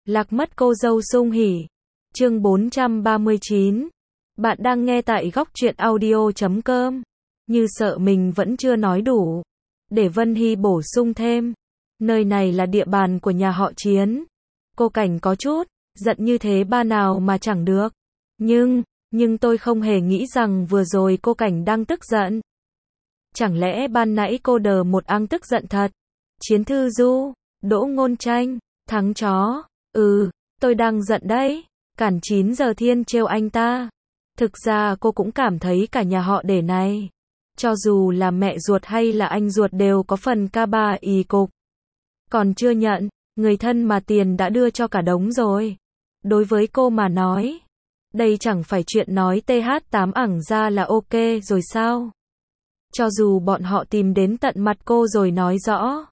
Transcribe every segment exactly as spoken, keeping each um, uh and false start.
Lạc mất cô dâu Sung Hỉ. Chương bốn trăm ba mươi chín. Bạn đang nghe tại góc truyện audio chấm com. Như sợ mình vẫn chưa nói đủ. Để Vân Hy bổ sung thêm. Nơi này là địa bàn của nhà họ Chiến. Cô Cảnh có chút giận như thế ba nào mà chẳng được. Nhưng, nhưng tôi không hề nghĩ rằng vừa rồi cô Cảnh đang tức giận. Chẳng lẽ ban nãy cô đờ một ăng tức giận thật? Chiến Thư Du, Đỗ Ngôn Tranh, thắng chó. Ừ, tôi đang giận đấy. Cản chín giờ thiên trêu anh ta. Thực ra cô cũng cảm thấy cả nhà họ Để này, cho dù là mẹ ruột hay là anh ruột đều có phần ca ba ì cục. Còn chưa nhận, người thân mà tiền đã đưa cho cả đống rồi. Đối với cô mà nói, đây chẳng phải chuyện nói tê hát tám ẳng ra là ok rồi sao? Cho dù bọn họ tìm đến tận mặt cô rồi nói rõ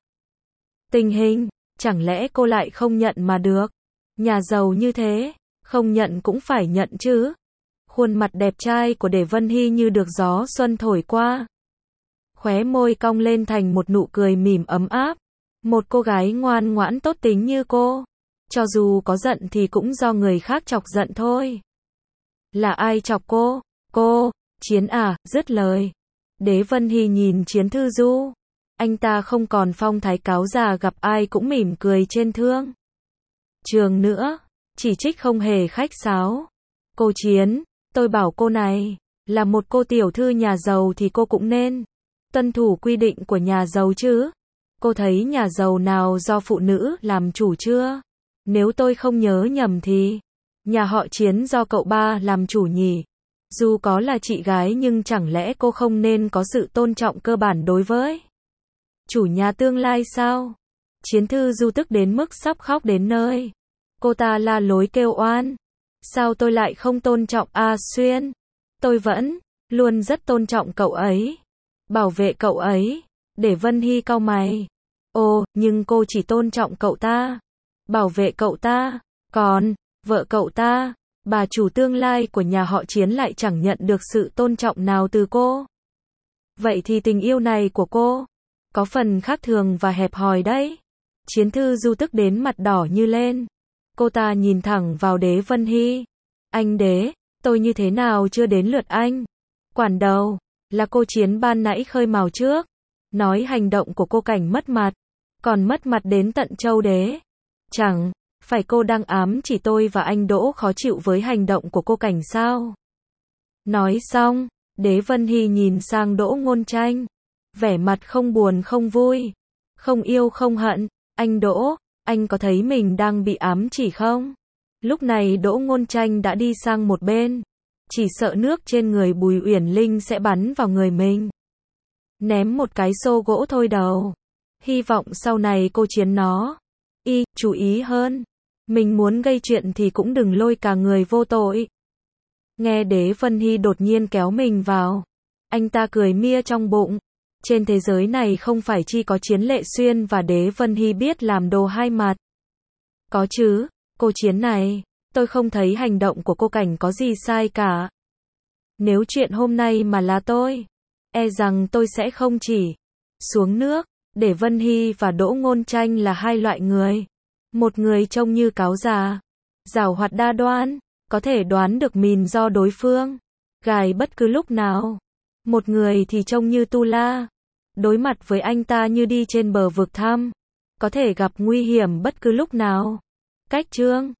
tình hình, chẳng lẽ cô lại không nhận mà được? Nhà giàu như thế, không nhận cũng phải nhận chứ. Khuôn mặt đẹp trai của Để Vân Hy như được gió xuân thổi qua. Khóe môi cong lên thành một nụ cười mỉm ấm áp. Một cô gái ngoan ngoãn tốt tính như cô, cho dù có giận thì cũng do người khác chọc giận thôi. Là ai chọc cô? Cô, Chiến à, dứt lời. Đế Vân Hy nhìn Chiến Thư Du. Anh ta không còn phong thái cáo già gặp ai cũng mỉm cười trên thương trường nữa, chỉ trích không hề khách sáo. Cô Chiến, tôi bảo cô này, là một cô tiểu thư nhà giàu thì cô cũng nên tuân thủ quy định của nhà giàu chứ. Cô thấy nhà giàu nào do phụ nữ làm chủ chưa? Nếu tôi không nhớ nhầm thì nhà họ Chiến do cậu ba làm chủ nhỉ? Dù có là chị gái nhưng chẳng lẽ cô không nên có sự tôn trọng cơ bản đối với chủ nhà tương lai sao? Chiến Thư Du tức đến mức sắp khóc đến nơi. Cô ta la lối kêu oan. Sao tôi lại không tôn trọng A Xuyên? Tôi vẫn luôn rất tôn trọng cậu ấy, bảo vệ cậu ấy. Để Vân Hy cau mày. Ồ, nhưng cô chỉ tôn trọng cậu ta, bảo vệ cậu ta, còn vợ cậu ta, bà chủ tương lai của nhà họ Chiến lại chẳng nhận được sự tôn trọng nào từ cô. Vậy thì tình yêu này của cô có phần khác thường và hẹp hòi đấy. Chiến Thư Du tức đến mặt đỏ như lên. Cô ta nhìn thẳng vào Đế Vân Hy. Anh Đế, tôi như thế nào chưa đến lượt anh? Quản đầu, là cô Chiến ban nãy khơi mào trước. Nói hành động của cô Cảnh mất mặt, còn mất mặt đến tận châu Đế. Chẳng phải cô đang ám chỉ tôi và anh Đỗ khó chịu với hành động của cô Cảnh sao? Nói xong, Đế Vân Hy nhìn sang Đỗ Ngôn Tranh, vẻ mặt không buồn không vui, không yêu không hận. Anh Đỗ, anh có thấy mình đang bị ám chỉ không? Lúc này Đỗ Ngôn Tranh đã đi sang một bên, chỉ sợ nước trên người Bùi Uyển Linh sẽ bắn vào người mình. Ném một cái xô gỗ thôi đầu. Hy vọng sau này cô Chiến nó y chú ý hơn. Mình muốn gây chuyện thì cũng đừng lôi cả người vô tội. Nghe Đế Vân Hy đột nhiên kéo mình vào, anh ta cười mia trong bụng. Trên thế giới này không phải chỉ có Chiến Lệ Xuyên và Đế Vân Hy biết làm đồ hai mặt. Có chứ, cô Chiến này, tôi không thấy hành động của cô Cảnh có gì sai cả. Nếu chuyện hôm nay mà là tôi, e rằng tôi sẽ không chỉ xuống nước. Để Vân Hy và Đỗ Ngôn Tranh là hai loại người. Một người trông như cáo già, giảo hoạt đa đoan, có thể đoán được mìn do đối phương gài bất cứ lúc nào. Một người thì trông như tu la, đối mặt với anh ta như đi trên bờ vực thẳm, có thể gặp nguy hiểm bất cứ lúc nào. Cách Trương